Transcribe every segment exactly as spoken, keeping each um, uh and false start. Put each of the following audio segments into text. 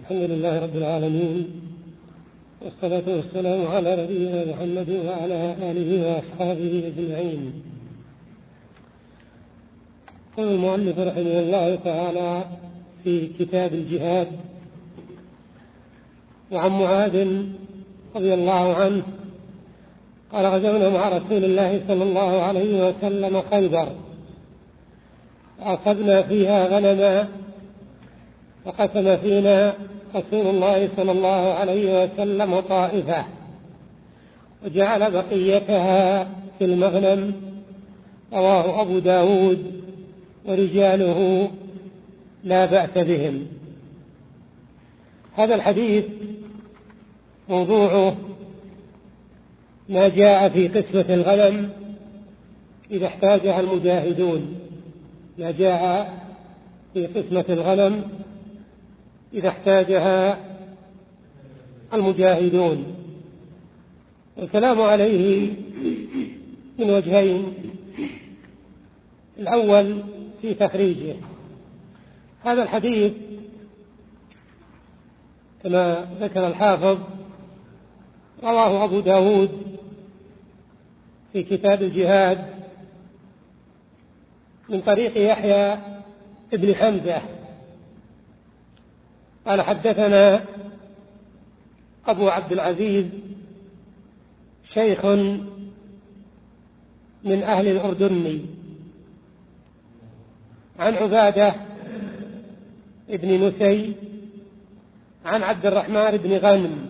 الحمد لله رب العالمين، والصلاة والسلام على نبينا محمد وعلى آله وأصحابه أجمعين. قال المؤلف رحمه الله تعالى في كتاب الجهاد: وعن معاذ رضي الله عنه قال: غزونا مع رسول الله صلى الله عليه وسلم خيبر، وأخذنا فيها غنما، وقسم فينا رسول الله صلى الله عليه وسلم طائفة، وجعل بقيتها في المغنم. رواه أبو داود ورجاله لا بأس بهم. هذا الحديث موضوعه ما جاء في قسمة الغنم إذا احتاجها المجاهدون، ما جاء في قسمة الغنم إذا احتاجها المجاهدون. والكلام عليه من وجهين: الأول في تخريجه. هذا الحديث كما ذكر الحافظ رواه أبو داود في كتاب الجهاد من طريق يحيى ابن حمزة قال: حدثنا أبو عبد العزيز شيخ من أهل الأردن عن عبادة ابن نسي عن عبد الرحمن بن غنم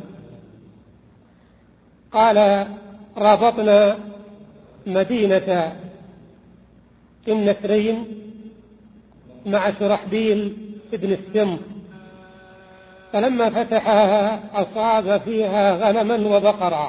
قال: رابطنا مدينة النسرين مع شرحبيل ابن السمط، فلما فتحها أصاب فيها غنما وبقرا،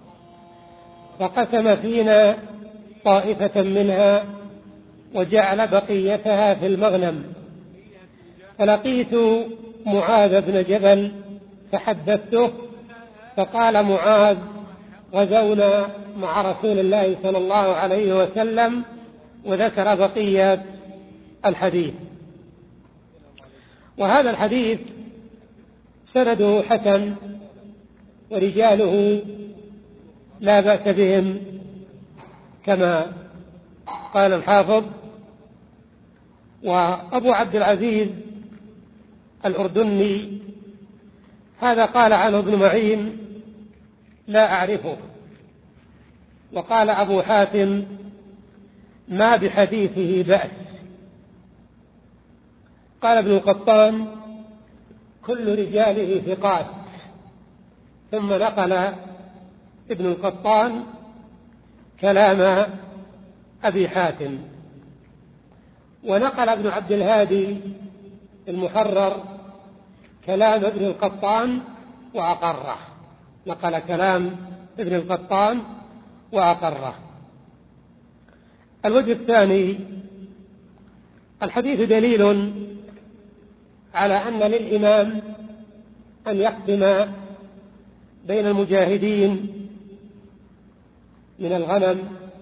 فقسم فينا طائفة منها وجعل بقيتها في المغنم. فلقيت معاذ بن جبل فحدثته، فقال معاذ: غزونا مع رسول الله صلى الله عليه وسلم، وذكر بقية الحديث. وهذا الحديث سنده حسن ورجاله لا بأس بهم كما قال الحافظ. وأبو عبد العزيز الأردني هذا قال عنه ابن معين: لا أعرفه. وقال أبو حاتم: ما بحديثه بأس. قال ابن القطان: كل رجاله ثقات. ثم نقل ابن القطان كلام أبي حاتم، ونقل ابن عبد الهادي المحرر كلام ابن القطان وأقره، نقل كلام ابن القطان وأقره. الوجه الثاني: الحديث دليل على أن للإمام أن يقسم بين المجاهدين من الغنم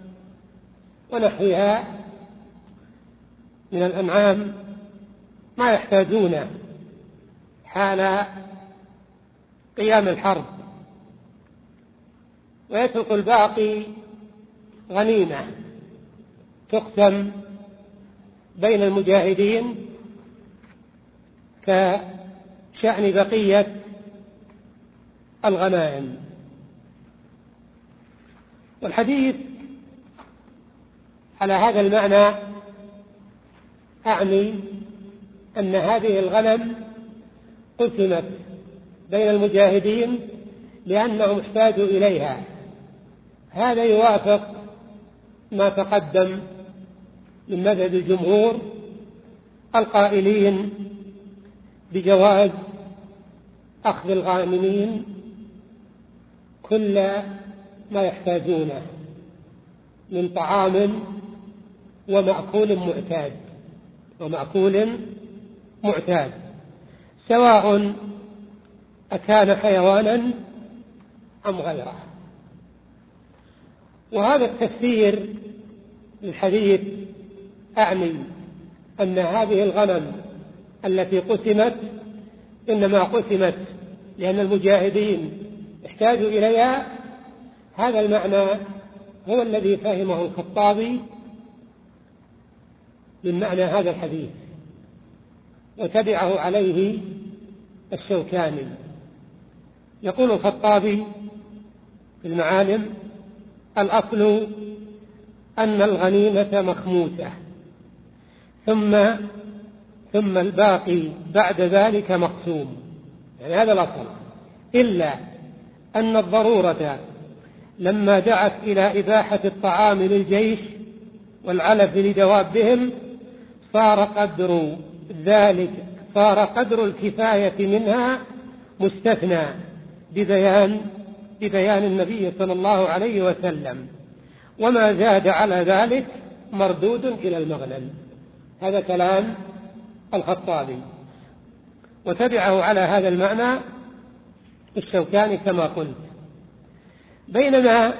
ونحوها من الأنعام ما يحتاجونه حال قيام الحرب، ويترك الباقي غنيمة تقسم بين المجاهدين كشأن بقية الغنائم. والحديث على هذا المعنى أعني أن هذه الغنم قسمت بين المجاهدين لأنهم احتاجوا إليها. هذا يوافق ما تقدم من مذهب الجمهور القائلين بجواز أخذ الغانمين كل ما يحتاجونه من طعام ومأكول معتاد ومأكول معتاد سواء أكان حيوانا أم غيره. وهذا التفسير للحديث أعني أن هذه الغنم التي قسمت إنما قسمت لأن المجاهدين احتاجوا إليها. هذا المعنى هو الذي فهمه الخطابي من معنى هذا الحديث، وتبعه عليه الشوكاني. يقول الخطابي في المعالم: الأصل أن الغنيمة مخموسة، ثم ثم الباقي بعد ذلك مقسوم، يعني هذا الأصل، إلا أن الضرورة لما دعت إلى إباحة الطعام للجيش والعلف لدوابهم صار قدر ذلك صار قدر الكفاية منها مستثنى ببيان ببيان النبي صلى الله عليه وسلم، وما زاد على ذلك مردود إلى المغنم. هذا كلام الخطابي، وتبعه على هذا المعنى الشوكاني كما قلت. بينما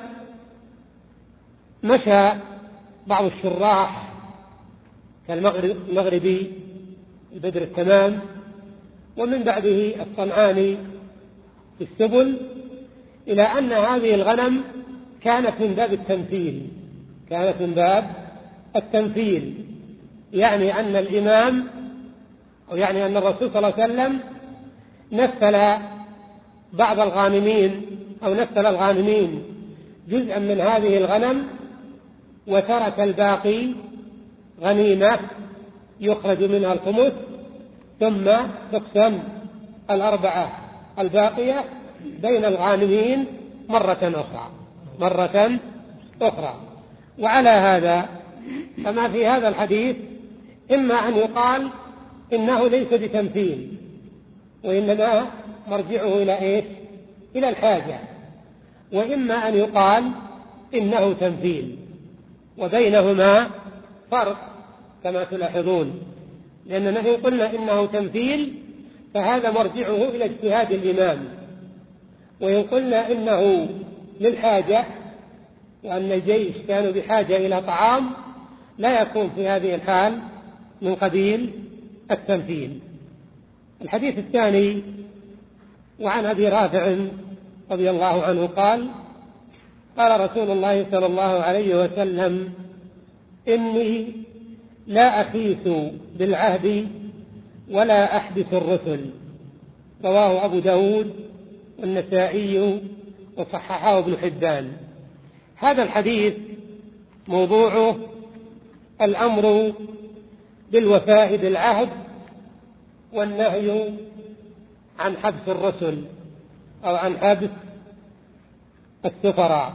مشى بعض الشراح كالمغربي البدر التمام ومن بعده الصنعاني في السبل إلى أن هذه الغنم كانت من باب التمثيل كانت من باب التمثيل يعني أن الإمام أو يعني أن الرسول صلى الله عليه وسلم نفل بعض الغانمين أو نفل الغانمين جزءا من هذه الغنم وترك الباقي غنيمة يخرج منها الخمس، ثم تقسم الأربعة الباقية بين الغانمين مرة أخرى مرة أخرى. وعلى هذا فما في هذا الحديث إما أن يقال إنه ليس بتمثيل، وإنما مرجعه إلى إيش؟ إلى الحاجة، وإما أن يقال إنه تمثيل، وبينهما فرق كما تلاحظون، لأننا إن قلنا إنه تمثيل فهذا مرجعه إلى اجتهاد الإمام، وإن قلنا إنه للحاجة وأن الجيش كانوا بحاجة إلى طعام لا يكون في هذه الحال من قبيل التمثيل. الحديث الثاني: وعن أبي رافع رضي الله عنه قال: قال رسول الله صلى الله عليه وسلم: إني لا أخيس بالعهد ولا أحدث الرسل. رواه أبو داود والنسائي وصححه ابن حبان. هذا الحديث موضوعه الأمر بالوفاء بالعهد والنهي عن حبس الرسل أو عن حبس السفراء.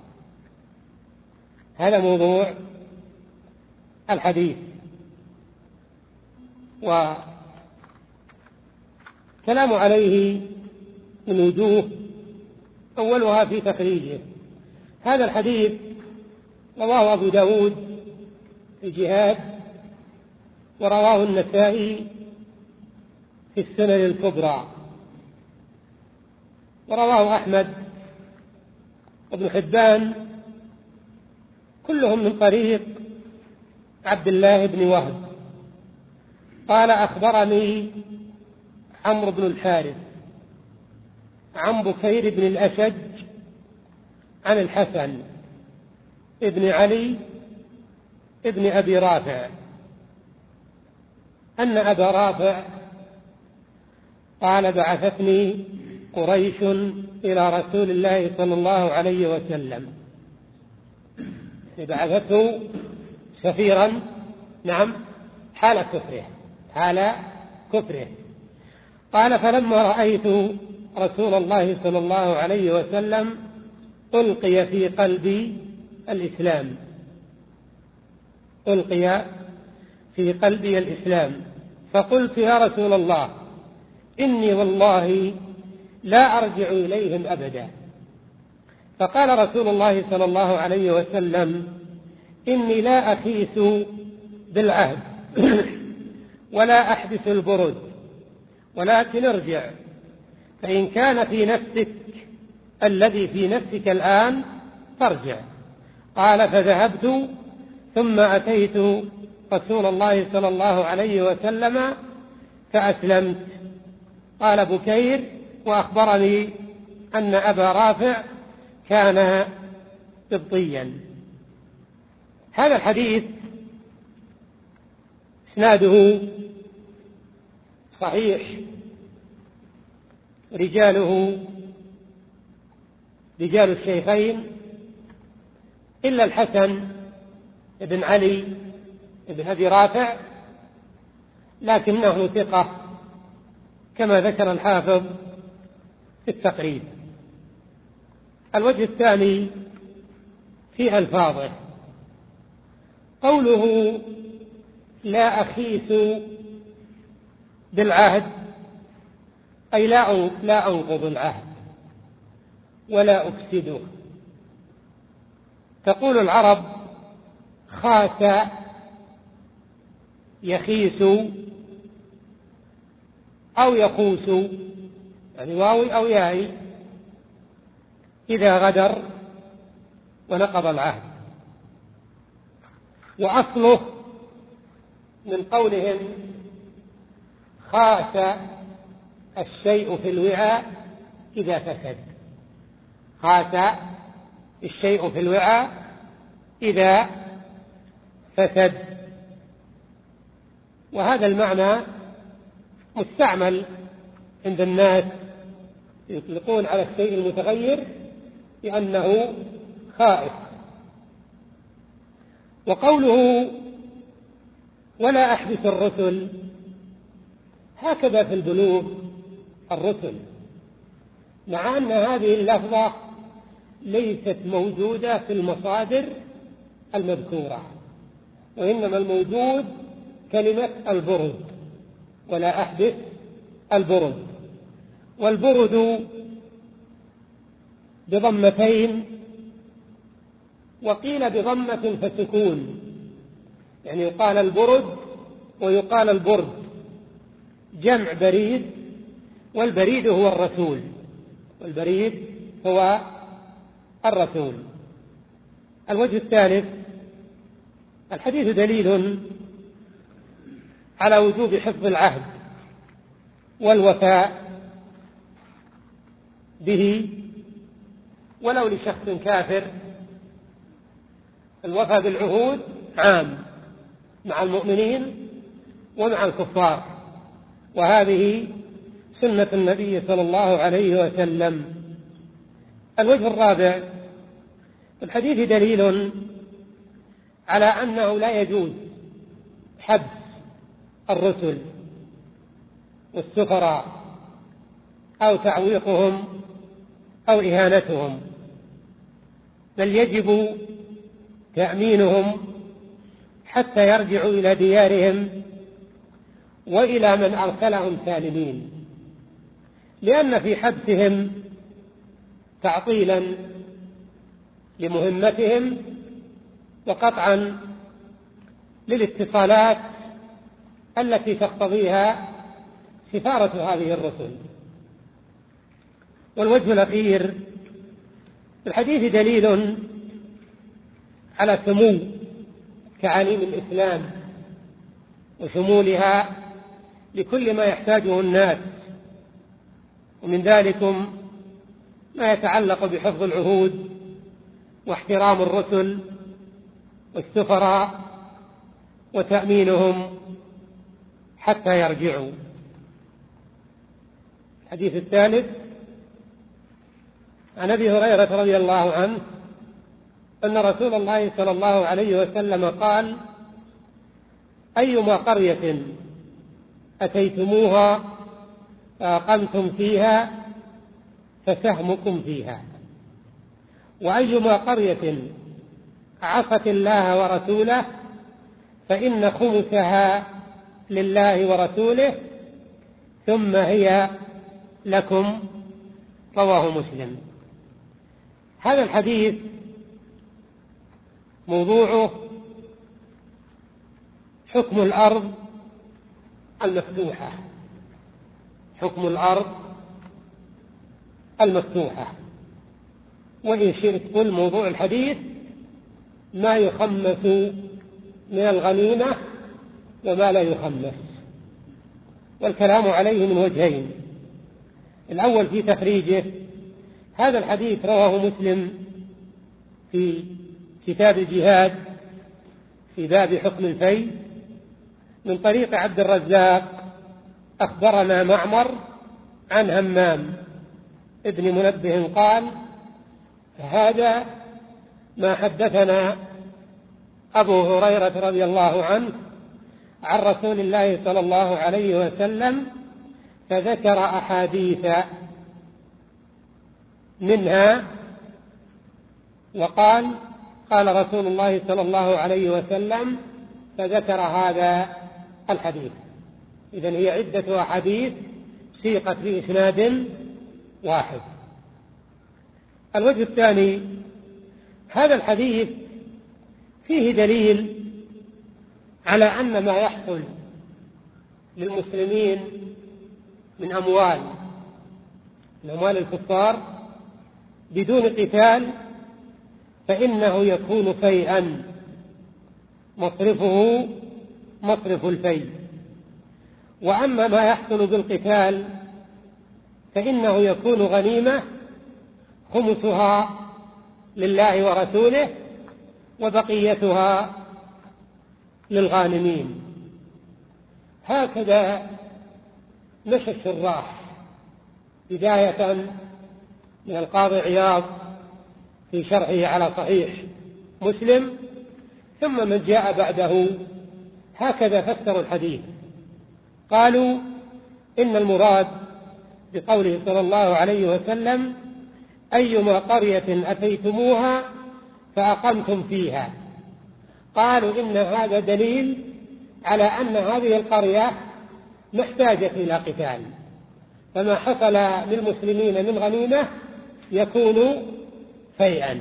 هذا موضوع الحديث، وكلام عليه من وجوه، أولها في تخريجه. هذا الحديث رواه أبو داود في الجهاد، ورواه النسائي في السنن الكبرى، ورواه أحمد وابن حبان، كلهم من طريق عبد الله بن وهب قال: أخبرني عمرو بن الحارث عن بكير بن الأشج عن الحسن ابن علي ابن أبي رافع أن أبا رافع قال: بعثتني قريش إلى رسول الله صلى الله عليه وسلم، بعثته سفيرا، نعم، حال كفره حال كفره قال: فلما رأيت رسول الله صلى الله عليه وسلم ألقي في قلبي الإسلام ألقي في قلبي الإسلام فقلت: يا رسول الله، إني والله لا أرجع إليهم أبدا. فقال رسول الله صلى الله عليه وسلم: إني لا أخيس بالعهد ولا أحدث البرد، ولكن ارجع، فإن كان في نفسك الذي في نفسك الآن فارجع. قال: فذهبت ثم أتيت رسول الله صلى الله عليه وسلم فأسلمت. قال بكير وأخبرني أن أبا رافع كان قبطيا. هذا الحديث إسناده صحيح، رجاله رجال الشيخين إلا الحسن بن علي بن أبي رافع، لكنه ثقة كما ذكر الحافظ في التقريب. الوجه الثاني في ألفاظه، قوله لا أخيس بالعهد أي لا لا أنقض العهد ولا أفسده. تقول العرب خاس يخيس أو يخوس، يعني واوي أو ياي، إذا غدر ونقض العهد. وأصله من قولهم خاس الشيء في الوعاء إذا فسد، خاس الشيء في الوعاء إذا فسد. وهذا المعنى مستعمل عند الناس، يطلقون على الشيء المتغير بأنه خائف. وقوله ولا أحدث الرسل، هكذا في البلوغ الرسل، مع أن هذه اللفظة ليست موجودة في المصادر المذكورة، وإنما الموجود كلمة البرد، ولا أحدث البرد. والبرد بضمتين، وقيل بضمة فسكون، يعني يقال البرد ويقال البرد، جمع بريد، والبريد هو الرسول، والبريد هو الرسول. الوجه الثالث، الحديث دليل على وجوب حفظ العهد والوفاء به ولو لشخص كافر. الوفاء بالعهود عام مع المؤمنين ومع الكفار، وهذه سنة النبي صلى الله عليه وسلم. الوجه الرابع، الحديث دليل على أنه لا يجوز حبس الرسل والسفراء أو تعويقهم أو إهانتهم، بل يجب تأمينهم حتى يرجعوا إلى ديارهم وإلى من أرسلهم سالمين، لأن في حبسهم تعطيلا لمهمتهم وقطعا للاتصالات التي تقتضيها سفارة هذه الرسل. والوجه الأخير، في الحديث دليل على سمو تعاليم الإسلام وشمولها لكل ما يحتاجه الناس، ومن ذلكم ما يتعلق بحفظ العهود واحترام الرسل والسفراء وتأمينهم حتى يرجعوا. الحديث الثالث، عن أبي هريرة رضي الله عنه أن رسول الله صلى الله عليه وسلم قال: أيما قرية أتيتموها فأقمتم فيها فسهمكم فيها، وأيما قرية عصت الله ورسوله فإن خمسها لله ورسوله ثم هي لكم. رواه مسلم. هذا الحديث موضوعه حكم الأرض المفتوحة، حكم الأرض المفتوحة، وإن شئت قل موضوع الحديث ما يخمس من الغنيمة وما لا يخمس، والكلام عليه من وجهين: الأول في تخريجه. هذا الحديث رواه مسلم في كتاب الجهاد في باب حكم الفي من طريق عبد الرزاق أخبرنا معمر عن همام ابن منبه قال: هذا ما حدثنا أبو هريرة رضي الله عنه عن رسول الله صلى الله عليه وسلم، فذكر أحاديث منها وقال: قال رسول الله صلى الله عليه وسلم، فذكر هذا الحديث. إذن هي عدة أحاديث سيقت بإسناد واحد. الوجه الثاني: هذا الحديث فيه دليل على أن ما يحصل للمسلمين من أموال من أموال الكفار بدون قتال فإنه يكون فيئا مصرفه مصرف الفيء، وأما ما يحصل بالقتال فإنه يكون غنيمة خمسها لله ورسوله وبقيتها للغانمين. هكذا مشى الشراح بداية من القاضي عياض في شرحه على صحيح مسلم، ثم من جاء بعده هكذا فسروا الحديث. قالوا إن المراد بقوله صلى الله عليه وسلم: أيما قرية أتيتموها فأقمتم فيها، قالوا إن هذا دليل على أن هذه القرية محتاجة إلى قتال، فما حصل للمسلمين من غنيمة يكون فيئا.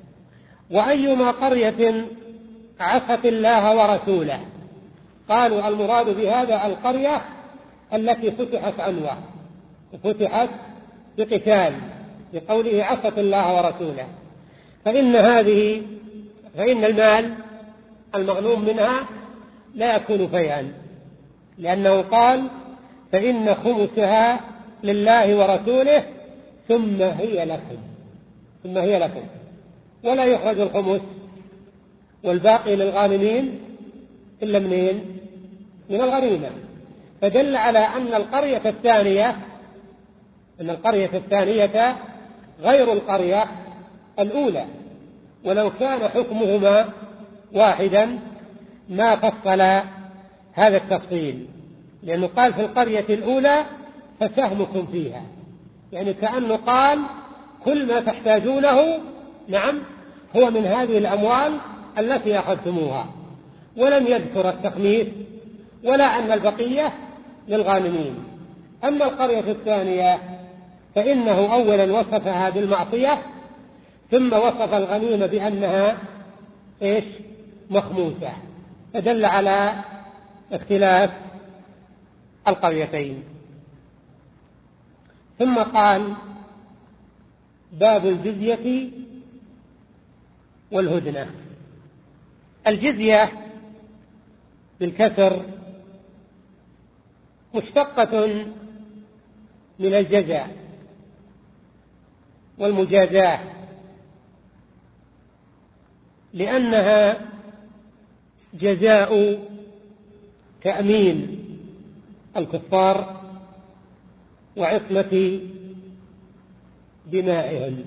وأيما قرية عصت الله ورسوله، قالوا المراد بهذا القرية التي فتحت عنوة وفتحت بقتال، بقوله عصت الله ورسوله، فإن هذه فإن المال المغنوم منها لا يكون فيئا، لأنه قال: فإن خمسها لله ورسوله ثم هي لكم ثم هي لكم ولا يخرج الخمس والباقي للغانمين إلا منين؟ من الغنيمة. فدل على أن القرية الثانية أن القرية الثانية غير القرية الأولى، ولو كان حكمهما واحدا ما فصل هذا التفصيل، لأنه قال في القرية الأولى فسهمكم فيها، يعني كأنه قال كل ما تحتاجونه نعم هو من هذه الأموال التي أخذتموها، ولم يذكر التخميس ولا أن البقية للغانمين. أما القرية الثانية فإنه أولا وصفها بالمعصية، ثم وصف الغنيمة بأنها إيش؟ مخموسة، فدل على اختلاف القريتين. ثم قال: باب الجزية والهدنة. الجزية بالكسر مشتقة من الجزاء والمجازاة، لأنها جزاء تأمين الكفار وعصمة دمائهم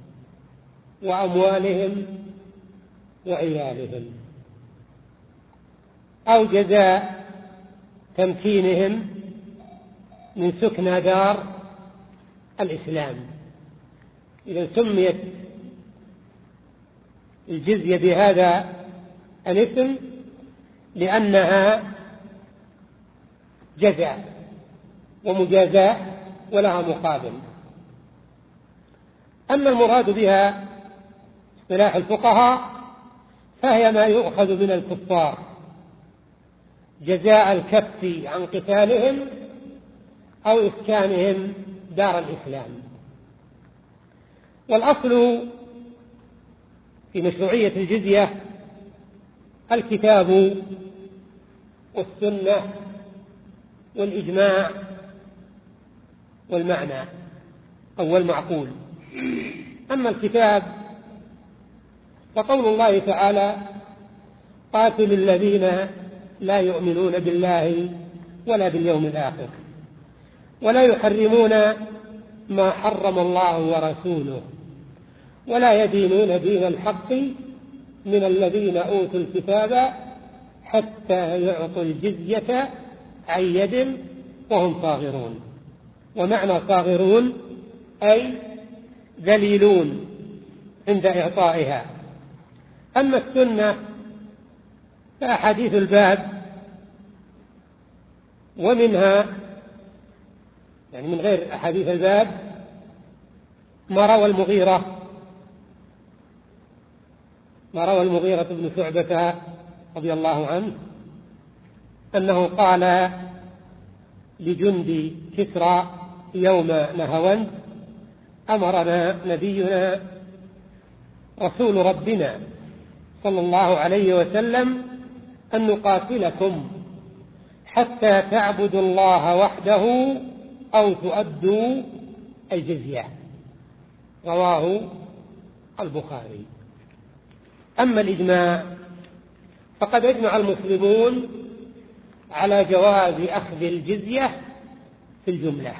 وأموالهم وعيالهم، أو جزاء تمكينهم من سكنى دار الإسلام. إذا سميت الجزية بهذا الاسم لأنها جزاء ومجازاة ولها مقابل. أما المراد بها اصطلاح الفقهاء فهي ما يؤخذ من الكفار جزاء الكف عن قتالهم أو إسكانهم دار الإسلام. والأصل في مشروعية الجزية الكتاب والسنة والإجماع والمعنى. أو المعقول. أما الكتاب فقول الله تعالى: قاتل الذين لا يؤمنون بالله ولا باليوم الآخر ولا يحرمون ما حرم الله ورسوله ولا يدينون دين الحق من الذين أوتوا الكتاب حتى يعطوا الجزية عن يد وهم صاغرون. ومعنى صاغرون أي ذليلون عند إعطائها. أما السنة فأحاديث الباب ومنها يعني من غير أحاديث الباب ما روى المغيرة ما روى المغيرة بن شعبة رضي الله عنه أنه قال لجند كسرى يوم نهاوند: أمرنا نبينا رسول ربنا صلى الله عليه وسلم أن نقاتلكم حتى تعبدوا الله وحده أو تؤدوا الجزية. رواه البخاري. أما الإجماع فقد أجمع المسلمون على جواز أخذ الجزية في الجملة.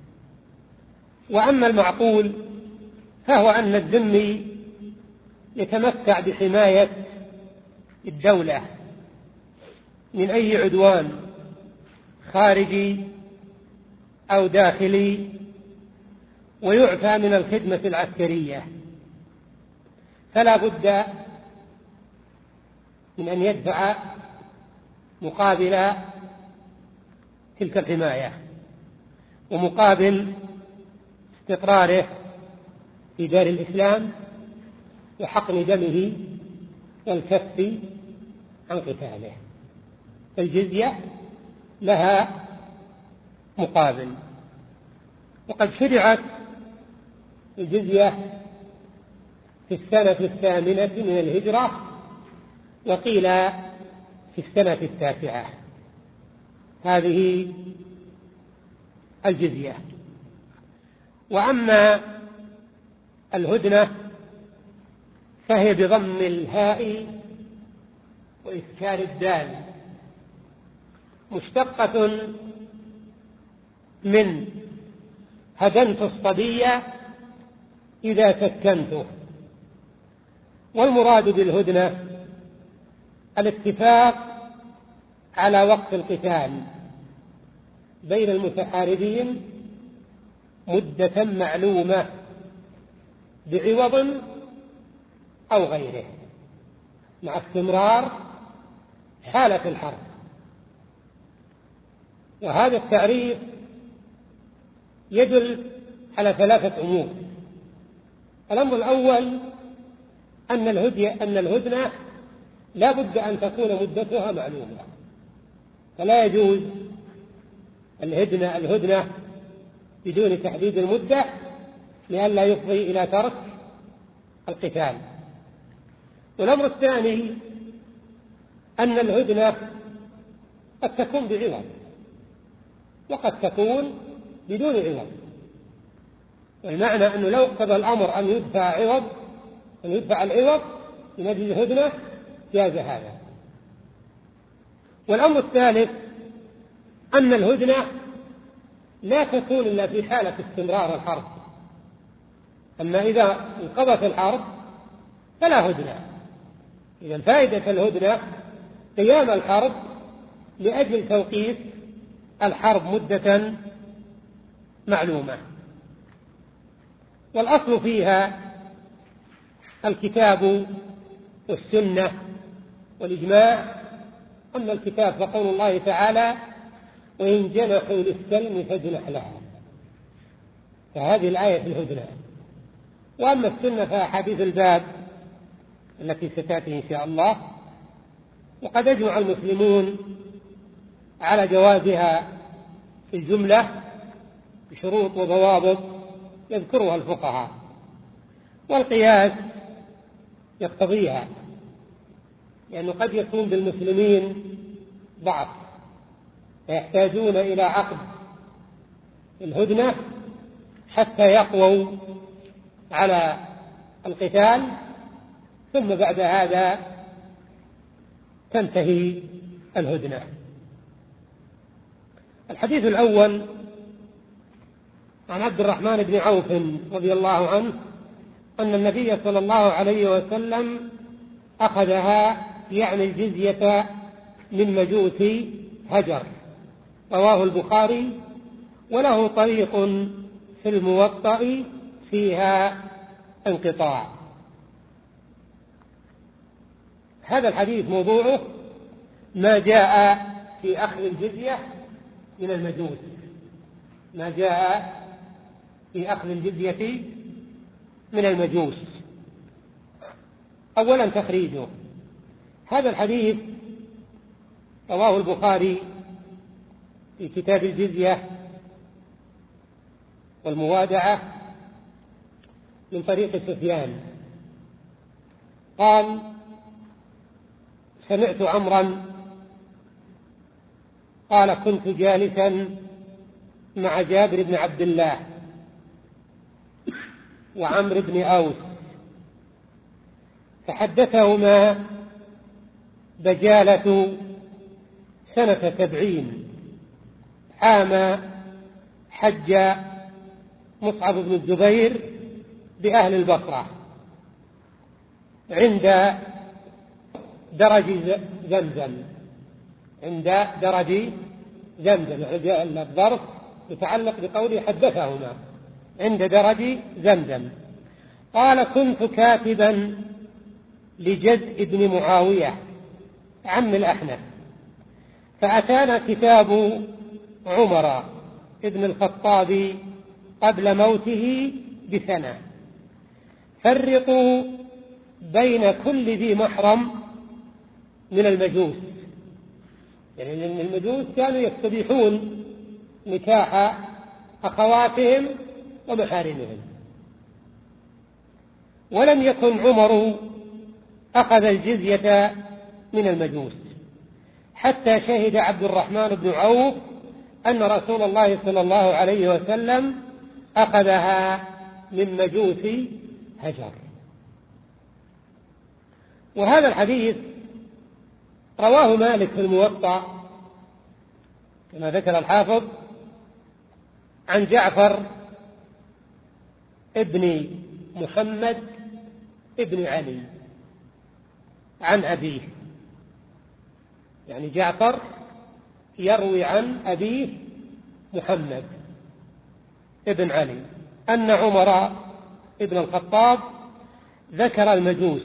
وأما المعقول فهو أن الذمي يتمتع بحماية الدولة من أي عدوان خارجي أو داخلي، ويعفى من الخدمة العسكرية، فلا بد من أن يدفع مقابل تلك الحماية ومقابل استقراره في دار الإسلام وحقن دمه والكف عن قتاله. الجزية لها مقابل. وقد شرعت الجزية في السنة الثامنة من الهجرة، وقيل في السنة التاسعة. هذه الجزية. وأما الهدنة فهي بضم الهاء وإسكان الدال، مشتقة من هدنت الصبي إذا سكنته. والمراد بالهدنة الاتفاق على وقف القتال بين المتحاربين مدة معلومة بعوض أو غيره مع استمرار حالة الحرب. وهذا التعريف يدل على ثلاثة أمور. الأمر الأول أن الهدية أن الهدنة لا بد أن تكون مدتها معلومة، فلا يجوز الهدنة الهدنة بدون تحديد المدة لئلا يفضي إلى ترك القتال. والأمر الثاني أن الهدنة قد تكون بعوض وقد تكون بدون عوض. والمعنى أنه لو قضى الأمر أن يدفع عوض أن يدفع العوض من أجل الهدنة جاز هذا. والأمر الثالث أن الهدنة لا تكون إلا في حالة استمرار الحرب. أما إذا انقضت الحرب فلا هدنة. إذا فائدة الهدنة قيام الحرب لأجل توقيف الحرب مدة معلومة. والأصل فيها الكتاب والسنة والإجماع. أما الكتاب فقول الله تعالى: وإن جنحوا للسلم فاجنح لها، فهذه الآية في الهدنة. وأما السنة فأحاديث الباب التي ستأتي إن شاء الله. وقد أجمع المسلمون على جوازها في الجملة بشروط وضوابط يذكرها الفقهاء، والقياس يقتضيها، لأنه قد يكون بالمسلمين ضعف فيحتاجون إلى عقد الهدنة حتى يقووا على القتال، ثم بعد هذا تنتهي الهدنة. الحديث الأول عن عبد الرحمن بن عوف رضي الله عنه أن النبي صلى الله عليه وسلم أخذها يعني الجزية من مجوس هجر، رواه البخاري، وله طريق في الموطأ فيها انقطاع. هذا الحديث موضوعه ما جاء في أخذ الجزية من المجوس، ما جاء في أخذ الجزية من المجوس. أولا تخريجه. هذا الحديث رواه البخاري في كتاب الجزية والموادعة من طريق سفيان قال: سمعت عمرا قال: كنت جالسا مع جابر بن عبد الله وعمرو بن أوس، فحدثهما بجالة سنة سبعين عام حج مصعب بن الزبير بأهل البصرة عند درج زمزم، عند درج زمزم. الظرف يتعلق بقوله حدثهما عند درج زمزم. قال: كنت كاتبا لجد بن معاوية عم الأحنف، فأتانا كتاب عمر ابن الخطاب قبل موته بسنة: فرقوا بين كل ذي محرم من المجوس. يعني المجوس كانوا يستبيحون نكاح أخواتهم ومحارمهم، ولم يكن عمر أخذ الجزية من المجوس حتى شهد عبد الرحمن بن عوف أن رسول الله صلى الله عليه وسلم أخذها من مجوس هجر. وهذا الحديث رواه مالك في الموطأ كما ذكر الحافظ عن جعفر ابن محمد ابن علي عن أبيه، يعني جعفر يروي عن أبيه محمد ابن علي أن عمر ابن الخطاب ذكر المجوس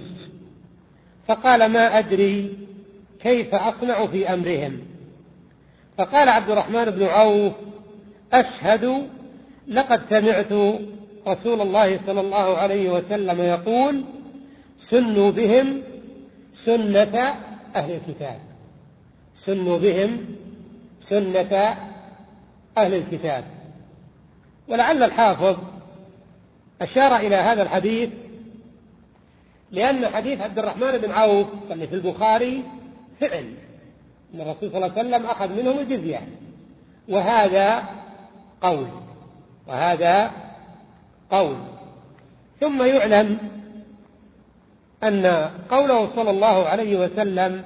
فقال: ما أدري كيف أصنع في أمرهم. فقال عبد الرحمن بن عوف: أشهد لقد سمعت رسول الله صلى الله عليه وسلم يقول: سنوا بهم سنة أهل الكتاب، سنوا بهم سنة أهل الكتاب. ولعل الحافظ أشار إلى هذا الحديث لأن حديث عبد الرحمن بن عوف اللي في البخاري فعل أن الرسول صلى الله عليه وسلم أخذ منهم الجزية، وهذا قول وهذا قول. ثم يعلم أن قوله صلى الله عليه وسلم: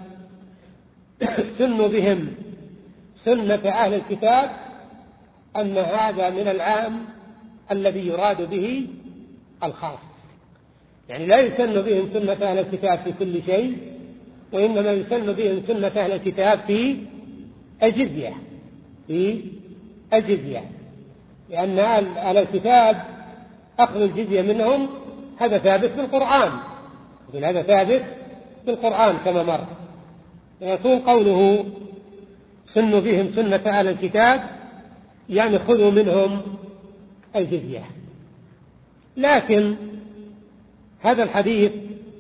سنوا بهم سنة أهل الكتاب، أن هذا من العام الذي يراد به الخاص، يعني لا يسن بهم سنة أهل الكتاب في كل شيء، وإنما يسن بهم سنة أهل الكتاب في الجزية في الجزية لأن أهل الكتاب أخذ الجزية منهم هذا ثابت بالقرآن، هذا ثابت بالقرآن كما مر. يكون قوله سنوا بهم سنة أهل الكتاب يعني خذوا منهم الجزية. لكن هذا الحديث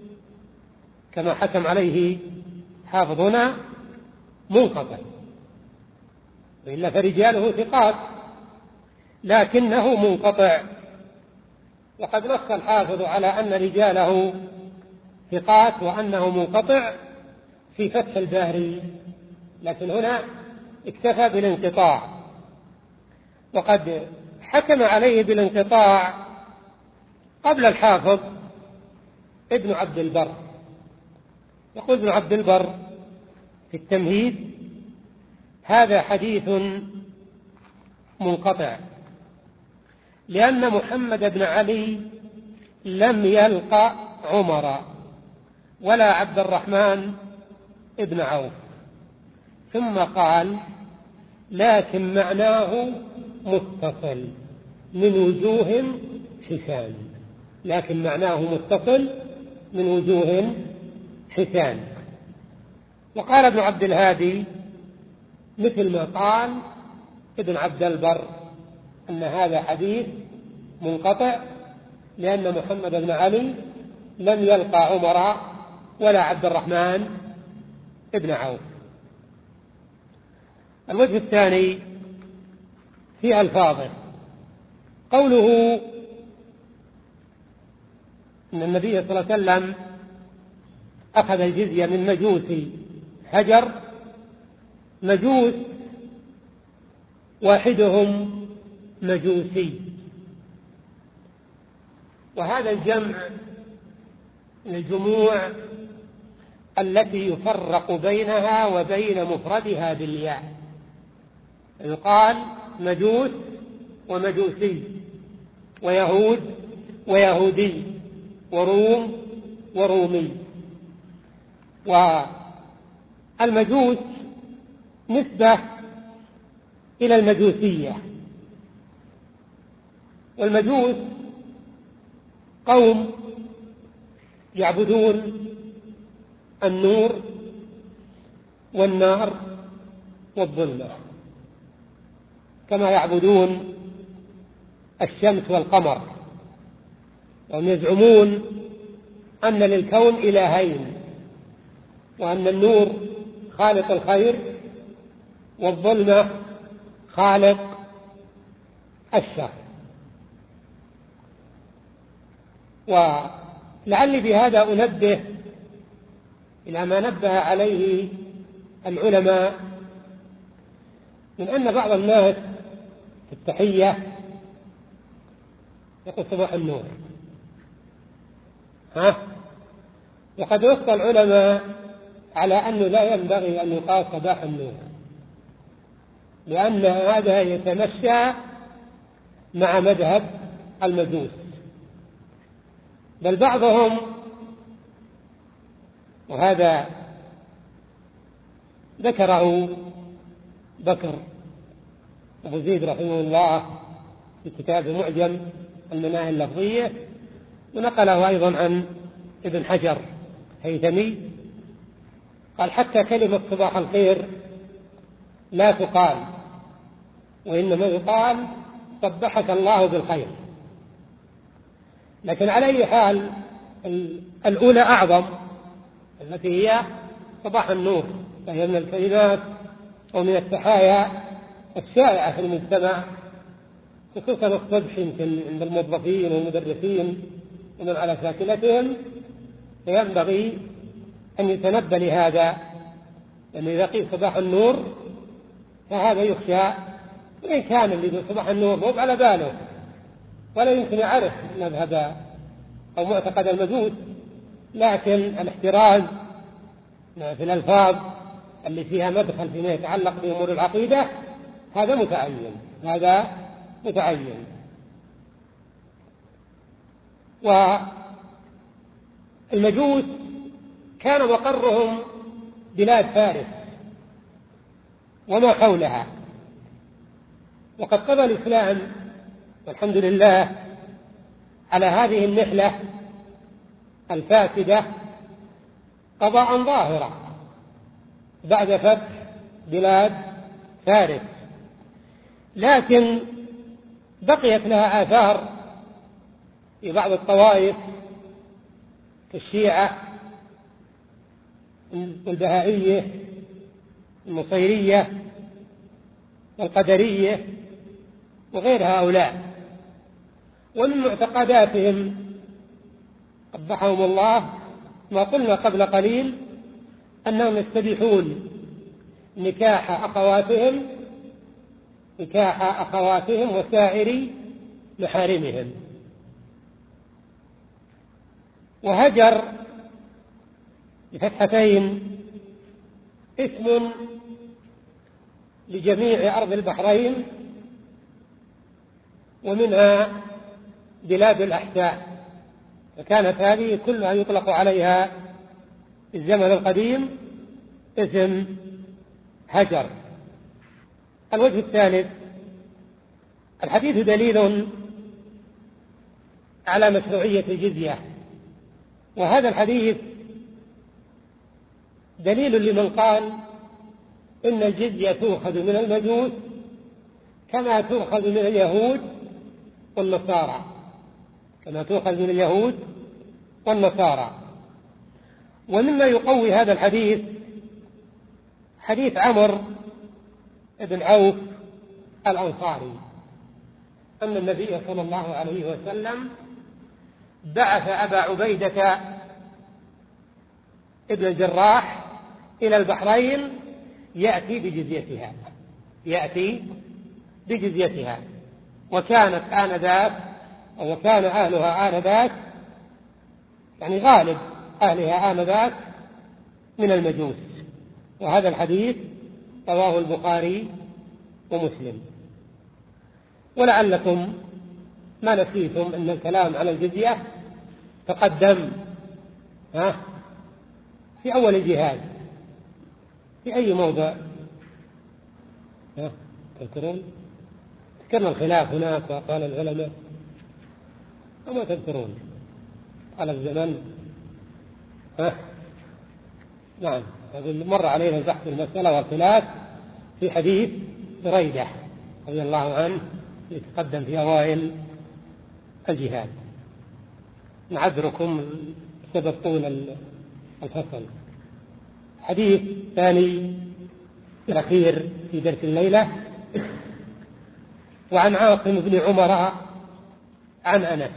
كما حكم عليه حافظنا منقطع، وإلا فرجاله ثقات، لكنه منقطع. وقد نص الحافظ على أن رجاله ثقات وأنه منقطع في فتح الباري، لكن هنا اكتفى بالانقطاع. وقد حكم عليه بالانقطاع قبل الحافظ ابن عبد البر. يقول ابن عبد البر في التمهيد: هذا حديث منقطع، لأن محمد بن علي لم يلقى عمر ولا عبد الرحمن ابن عوف. ثم قال: لكن معناه متصل من وجوه حسان. لكن معناه متصل من وجوه حسان. وقال ابن عبد الهادي مثل ما قال ابن عبد البر، أن هذا حديث منقطع لأن محمد بن علي لم يلقى عمر ولا عبد الرحمن ابن عوف. الوجه الثاني في ألفاظه، قوله أن النبي صلى الله عليه وسلم أخذ الجزية من مجوسي هجر. مجوس واحدهم مجوسي، وهذا الجمع من الجموع التي يفرق بينها وبين مفردها بالياء. يقال مجوس ومجوسي، ويهود ويهودي، وروم ورومي. والمجوس نسبة إلى المجوسية، والمجوس قوم يعبدون النور والنار والظلمة، كما يعبدون الشمس والقمر، وهم يزعمون أن للكون إلهين، وأن النور خالق الخير والظلمة خالق الشر. ولعلي بهذا أنبه إلى ما نبه عليه العلماء من أن بعض الناس في التحية يقول صباح النور، ها؟ وقد وصل العلماء على أنه لا ينبغي أن يقال صباح النور، لأن هذا يتمشى مع مذهب المجوس. بل بعضهم، وهذا ذكره بكر أبو زيد رحمه الله في كتاب معجم المناهي اللفظية، ونقله أيضا عن ابن حجر هيثمي، قال: حتى كلمة صباح الخير لا تقال، وإنما يقال صبحك الله بالخير. لكن على أي حال الأولى أعظم، التي هي صباح النور، فهي من الكلمات ومن التحايا الشائعة في المجتمع، خصوصا الصبح يمكن عند الموظفين والمدرسين ومن على شاكلتهم، فينبغي أن يتنبه لهذا، لأن إذا قيل صباح النور فهذا يخشى، وإن كان اللي صباح النور مو على باله ولا يمكن يعرف مذهب أو معتقد المجوس، لكن الاحتراز في الألفاظ اللي فيها مدخل فيما يتعلق بأمور العقيدة هذا متعين، هذا متعين. والمجوس كان مقرهم بلاد فارس وما حولها، وقد قضى الإسلام والحمد لله على هذه النحلة الفاسدة قضاء ظاهرا بعد فتح بلاد فارس، لكن بقيت لها آثار في بعض الطوائف كالشيعة والبهائية النصيرية والقدرية وغير هؤلاء. ومن معتقداتهم قبحهم الله ما قلنا قبل قليل، أنهم يستبيحون نكاح أخواتهم نكاح أخواتهم وسائر محارمهم. وهجر بفتحتين اسم لجميع أرض البحرين، ومنها بلاد الأحساء، فكانت هذه كلها يطلق عليها في الزمن القديم اسم هجر. الوجه الثالث: الحديث دليل على مشروعية الجزية، وهذا الحديث دليل لمن قال إن الجزية تؤخذ من المجوس كما تؤخذ من اليهود والنصارى، كما تؤخذ من اليهود والنصارى. ومما يقوي هذا الحديث حديث عمرو بن عوف الأنصاري أن النبي صلى الله عليه وسلم بعث أبا عبيدة ابن الجراح إلى البحرين يأتي بجزيتها يأتي بجزيتها وكانت آنذاك وكان أهلها آنذاك يعني غالب أهلها آنذاك من المجوس. وهذا الحديث رواه البخاري ومسلم. ولعلكم ما نسيتم أن الكلام على الجزية تقدم ها في أول الجهاد في أي موضع؟ ها تذكرون؟ ذكرنا الخلاف هناك وقال العلماء وما تذكرون على الزمن. ها نعم مر علينا البحث المسألة والخلاف في حديث بريدة رضي الله عنه يتقدم في أوائل الجهاد. نعذركم بسبب طول الفصل. حديث ثاني الأخير في درس الليلة: وعن عاصم بن عمر عن أنس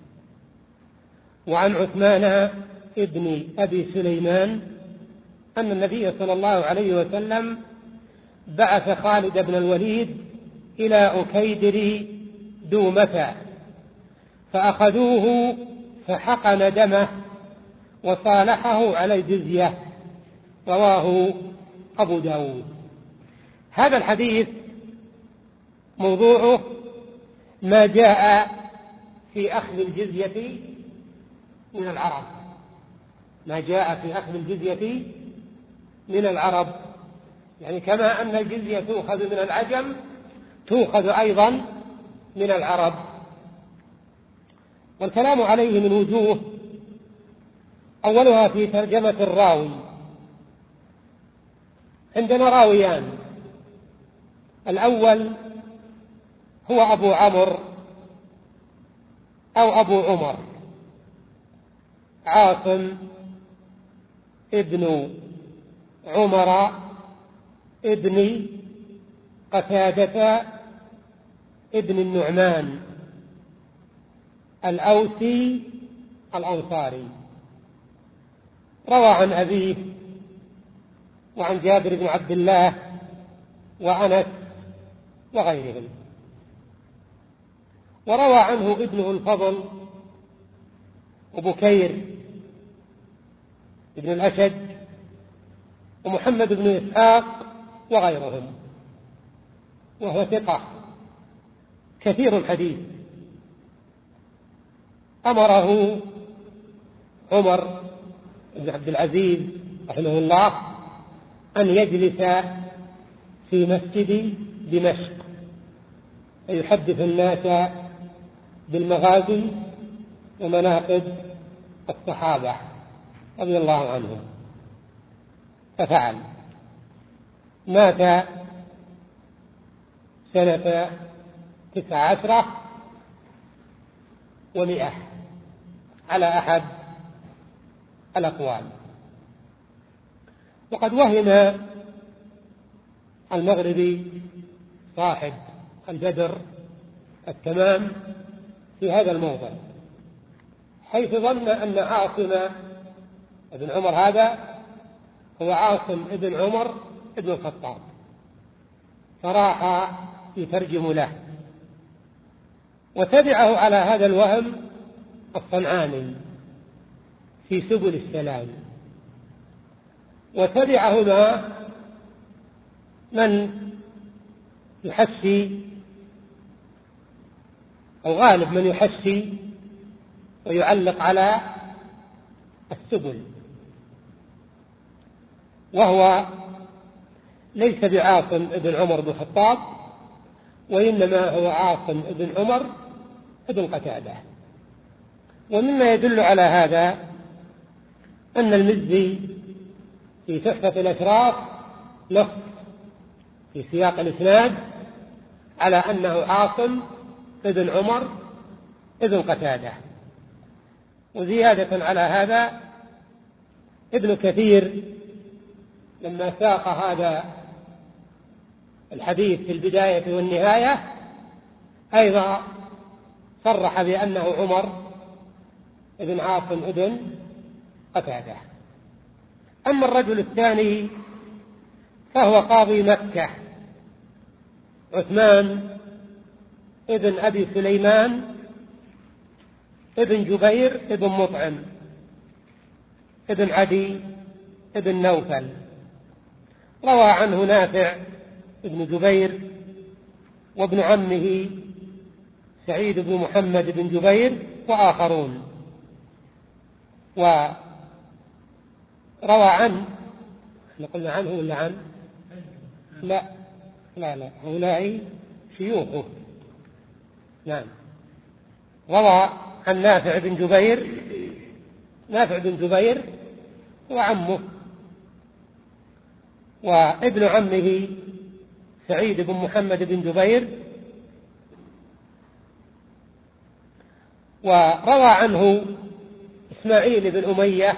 وعن عثمان ابن أبي سليمان أن النبي صلى الله عليه وسلم بعث خالد بن الوليد إلى أكيدر دومة فأخذوه فحقن دمه وصالحه على الجزية. رواه أبو داود. هذا الحديث موضوعه ما جاء في أخذ الجزية من العرب ما جاء في أخذ الجزية من العرب يعني كما أن الجزية تؤخذ من العجم تؤخذ أيضا من العرب. والكلام عليه من وجوه: أولها في ترجمة الراوي. عندنا راويان: الأول هو أبو عمرو أو أبو عمر عاصم ابن عمر ابن قتادة ابن النعمان الأوسي الأنصاري، روى عن أبيه وعن جابر بن عبد الله وأنس وغيرهم. وروى عنه ابنه الفضل وبكير ابن الأشج ومحمد بن إسحاق وغيرهم، وهو ثقة كثير الحديث. أمره عمر بن عبد العزيز رحمه الله أن يجلس في مسجد دمشق يحدث الناس بالمغازي ومناقب الصحابة رضي الله عنهم، ففعل. مات سنة تسع عشرة ومئة على أحد الأقوال. وقد وهم المغربي صاحب البدر التمام في هذا الموضع، حيث ظن أن عاصم ابن عمر هذا هو عاصم ابن عمر ابن الخطاب، فراح يترجم له وتبعه على هذا الوهم الصنعاني في سبل السلام، وتبعهما من يحسي أو غالب من يحسي ويعلق على السبل، وهو ليس بعاصم ابن عمر بن الخطاب، وإنما هو عاصم ابن عمر ابن قتادة. ومما يدل على هذا أن المزي في تحفة الأشراف نص في سياق الإسناد على أنه عاصم ابن عمر ابن قتادة. وزيادة على هذا ابن كثير لما ساق هذا الحديث في البداية والنهاية أيضا صرح بأنه عمر ابن عاصم ابن قتادة. أما الرجل الثاني فهو قاضي مكة عثمان ابن أبي سليمان ابن جبير ابن مطعم ابن عدي ابن نوفل، روى عنه نافع ابن جبير وابن عمه سعيد بن محمد بن جبير وآخرون. وروى عنه، نقول عنه ولا عن؟ لا لا لا هؤلاء شيوخه. نعم، روى عن نافع بن جبير، نافع بن جبير وعمه وابن عمه سعيد بن محمد بن جبير. وروى عنه إسماعيل بن أمية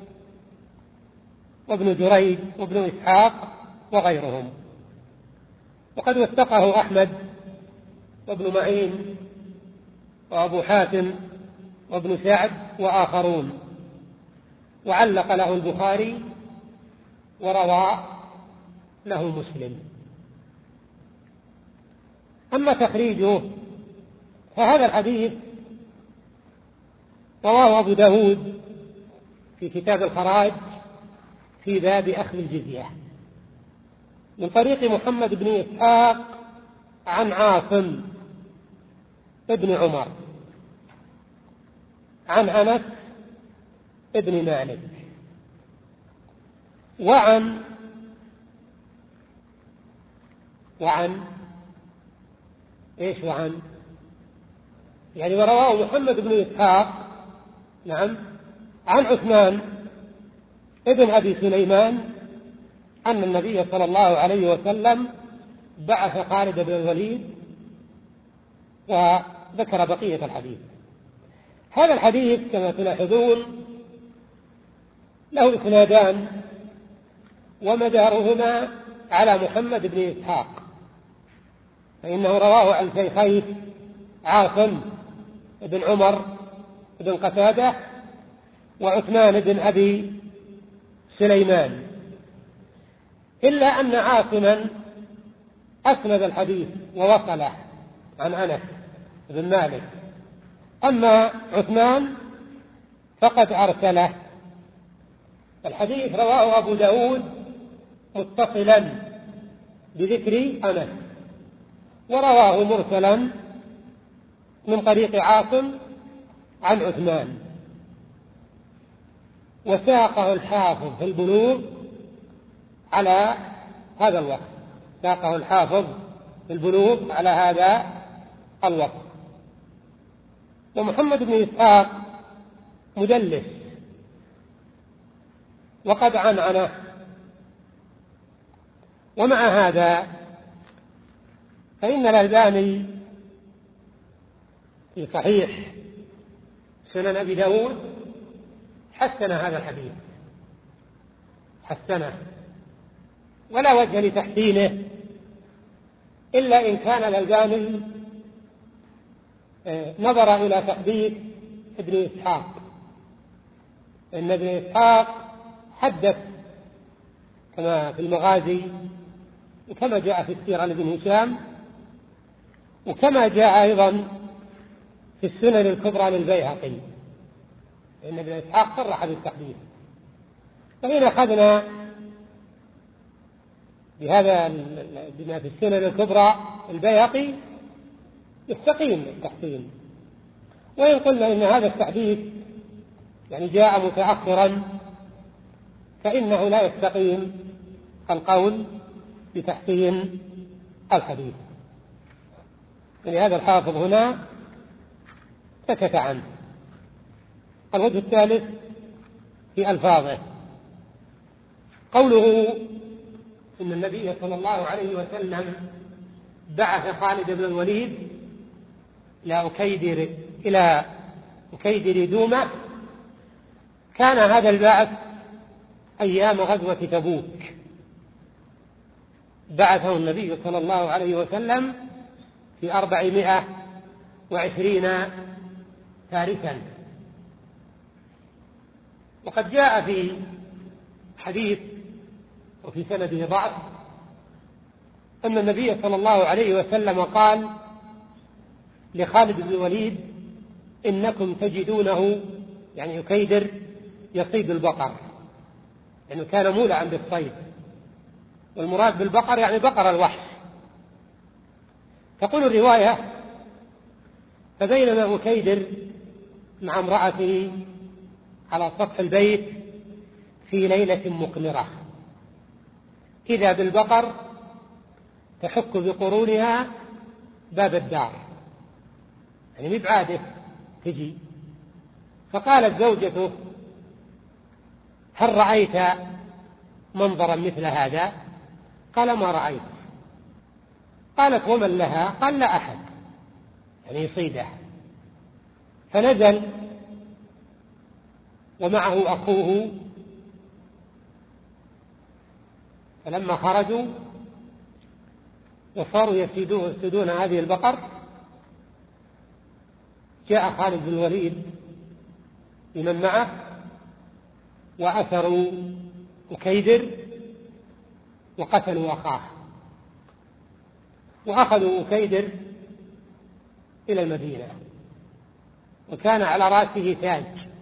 وابن جريج وابن إسحاق وغيرهم. وقد وثقه أحمد وابن معين وأبو حاتم وابن سعد وآخرون، وعلق له البخاري وروى له مسلم. أما تخريجه فهذا الحديث رواه أبو داود في كتاب الخراج في باب أخذ الجزية من طريق محمد بن إسحاق عن عاصم ابن عمر عن أنس ابن مالك وعن وعن إيش وعن يعني ورواه محمد بن إسحاق نعم عن عثمان ابن أبي سليمان أن النبي صلى الله عليه وسلم بعث خالد بن الوليد، وذكر بقية الحديث. هذا الحديث كما تلاحظون له إسنادان ومدارهما على محمد بن إسحاق، فإنه رواه عن شيخيه عاصم بن عمر بن قتادة وعثمان بن أبي سليمان، إلا أن عاصما أسند الحديث ووصله عن أنس بن مالك، أما عثمان فقد أرسله. الحديث رواه أبو داود متصلا بذكر أنس، ورواه مرسلا من طريق عاصم عن عثمان، وساقه الحافظ في البلوغ على هذا الوقت، ساقه الحافظ في البلوغ على هذا الوقت. ومحمد بن إسحاق مدلس وقد عنعنه، ومع هذا فإن الألباني في صحيح سنن أبي داود حسن هذا الحديث، حسنه، ولا وجه لتحسينه إلا إن كان الألباني نظر إلى تحديث ابن إسحاق، إن ابن إسحاق حدث كما في المغازي وكما جاء في السيرة لابن هشام، وكما جاء أيضا في السنن الكبرى للبيهقي، إن ابن إسحاق صرح بالتحديث. فإن أخذنا بهذا بما في السنن الكبرى البيهقي يستقيم التحسين، وإن قلنا إن هذا التحديث يعني جاء متأخرا فإنه لا يستقيم القول بتحسين الحديث. لهذا الحافظ هنا سكت عنه. الوجه الثالث في ألفاظه، قوله إن النبي صلى الله عليه وسلم بعث خالد بن الوليد إلى أكيدر إلى أكيدر دومة. كان هذا البعث أيام غزوة تبوك، بعثه النبي صلى الله عليه وسلم في أربعمائة وعشرين فارسا. وقد جاء في حديث وفي سنده ضعف أن النبي صلى الله عليه وسلم قال لخالد بن الوليد إنكم تجدونه، يعني يكيدر يصيد البقر، لأنه يعني كان مولعا بالصيد، والمراد بالبقر يعني بقر الوحش. تقول الرواية فبينما أكيدر مع امرأته على سطح البيت في ليلة مقمرة إذا بالبقر تحك بقرونها باب الدار، يعني مبعاده تجي. فقالت زوجته هل رأيت منظرا مثل هذا؟ قال ما رأيت. قالت ومن لها؟ قال لا أحد، يعني يصيده. فنزل ومعه أخوه، فلما خرجوا وصاروا يسيدون هذه البقر جاء خالد بن الوليد بمن معه وأثروا أكيدر وقتلوا أخاه، وأخذوا أكيدر إلى المدينة، وكان على رأسه تاج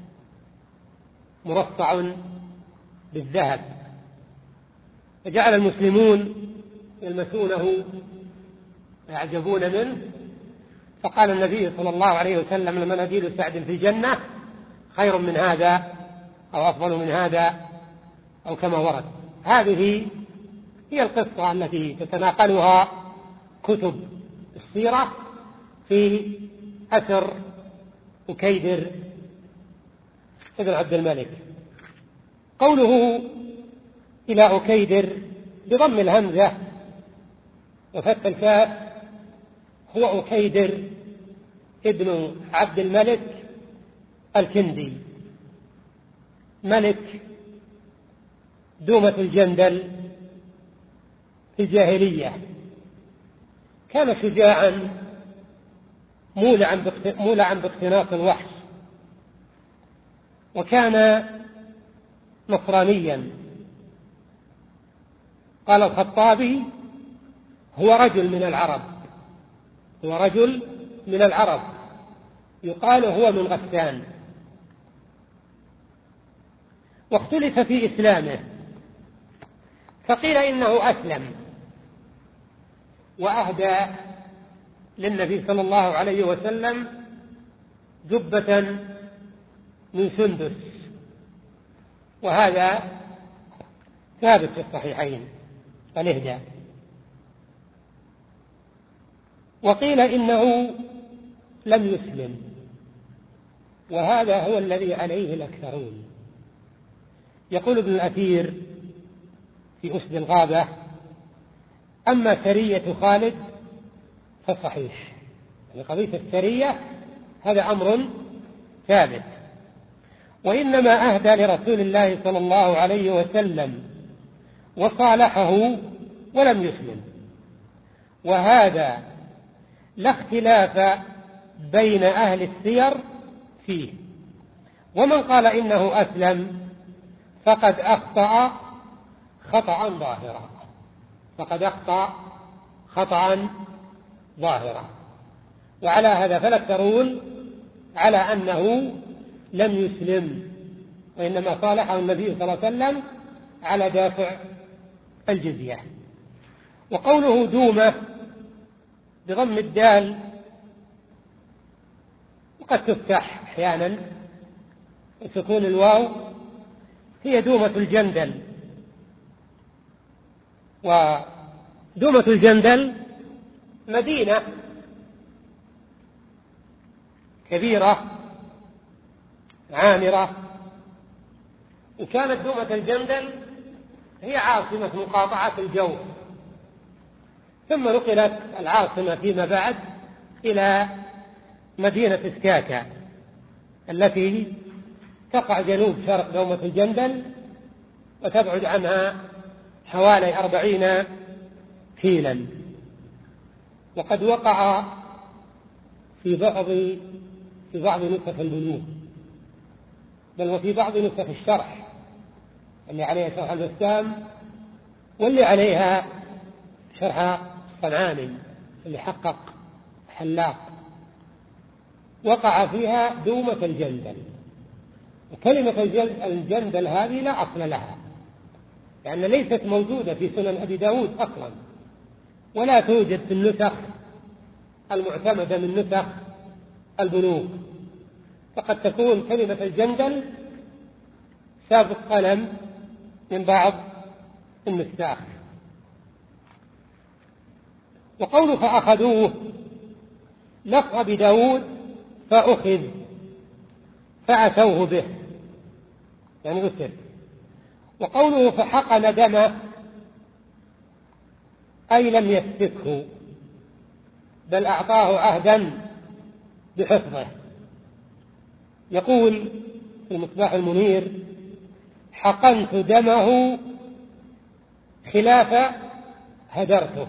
مرصع بالذهب، فجعل المسلمون يلمسونه ويعجبون منه. فقال النبي صلى الله عليه وسلم لمناديل سعد في الجنة خير من هذا أو أفضل من هذا أو كما ورد. هذه هي القصة التي تتناقلها كتب السيرة في أثر أكيدر ابن عبد الملك. قوله إلى أكيدر بضم الهمزة وفتح الكاف هو أكيدر ابن عبد الملك الكندي ملك دومة الجندل في الجاهلية. كان شجاعا مولعا باقتناص الوحش، وكان نصرانيا. قال الخطابي هو رجل من العرب هو رجل من العرب يقال هو من غسان. واختلف في إسلامه، فقيل إنه أسلم وأهدى للنبي صلى الله عليه وسلم جبة من سندس، وهذا ثابت في الصحيحين الإهداء. وقيل إنه لم يسلم، وهذا هو الذي عليه الأكثرون. يقول ابن الأثير في أسد الغابة أما سرية خالد فصحيح، يعني قضية السرية هذا أمر ثابت، وإنما أهدى لرسول الله صلى الله عليه وسلم وصالحه ولم يسلم. وهذا لا اختلاف بين أهل السير فيه، ومن قال إنه أسلم فقد أخطأ خطأ ظاهرا فقد أخطأ خطأ ظاهرا. وعلى هذا فالأكثرون على أنه لم يسلم، وإنما صالحه النبي صلى الله عليه وسلم على دافع الجزية. وقوله دومة بضم الدال وقد تفتح أحيانا وسكون الواو، هي دومة الجندل. ودومة الجندل مدينة كبيرة عامرة، وكانت دومة الجندل هي عاصمة مقاطعة الجو، ثم نقلت العاصمة فيما بعد إلى مدينة سكاكا التي تقع جنوب شرق دومة الجندل وتبعد عنها حوالي أربعين كيلا. وقد وقع في بعض في بعض نسخ البنوك، بل وفي بعض نسخ الشرح اللي عليها شرح البسام واللي عليها شرح صنعاني اللي حقق حلاق، وقع فيها دومة الجندل. وكلمة الجندل هذه لا أصل لها، لأن يعني ليست موجودة في سنن أبي داود أصلا، ولا توجد في النسخ المعتمدة من نسخ البنوك، فقد تكون كلمة الجندل سابق قلم من بعض النساخ. وقوله فأخذوه لفظ أبي داود فأخذ فأتوه به، يعني أسر. وقوله فحقن دمه أي لم يسفكه، بل أعطاه عهدا بحفظه. يقول في المصباح المنير حقنت دمه خلاف هدرته،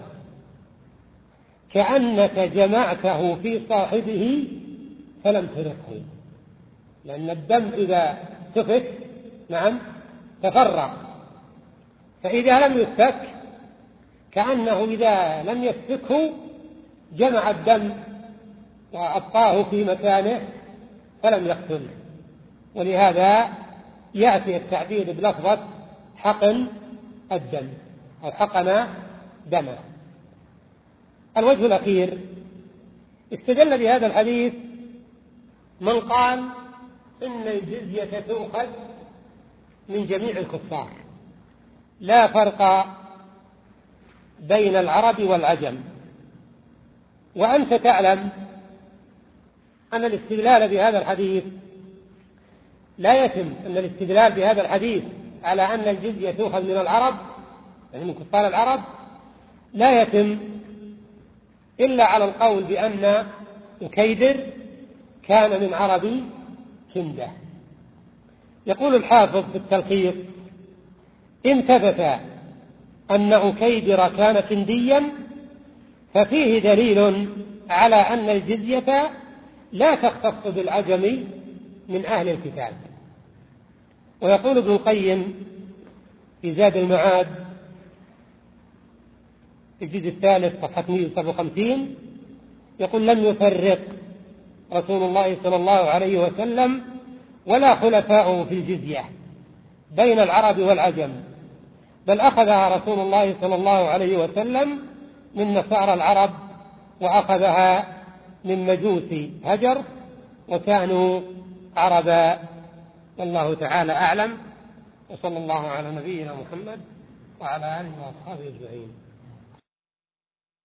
كأنك جمعته في صاحبه فلم ترقه، لأن الدم إذا سفك نعم تفرق، فإذا لم يسفك كأنه إذا لم يسفكه جمع الدم وأبقاه في مكانه فلم يقتله. ولهذا يأتي التعبير بلفظة حقن الدم أو حقن دمه. الوجه الأخير استدل بهذا الحديث من قال إن الجزية تؤخذ من جميع الكفار، لا فرق بين العرب والعجم. وأنت تعلم أن الاستدلال بهذا الحديث لا يتم، أن الاستدلال بهذا الحديث على أن الجزية تؤخذ من العرب يعني من كفار العرب لا يتم إلا على القول بأن أكيدر كان من عرب كندة. يقول الحافظ في التلخيص إن ثبت أن أكيدر كان كنديا ففيه دليل على أن الجزية لا تختص بالعجم من أهل الكتاب. ويقول ابن القيم في زاد المعاد في الجزء الثالث صفحة مئة وسبعة وخمسين يقول لم يفرق رسول الله صلى الله عليه وسلم ولا خلفاؤه في الجزية بين العرب والعجم، بل أخذها رسول الله صلى الله عليه وسلم من نصارى العرب وأخذها من مجوس هجر وكانوا عربا. والله تعالى أعلم، وصلى الله على نبينا محمد وعلى آله وأصحابه أجمعين.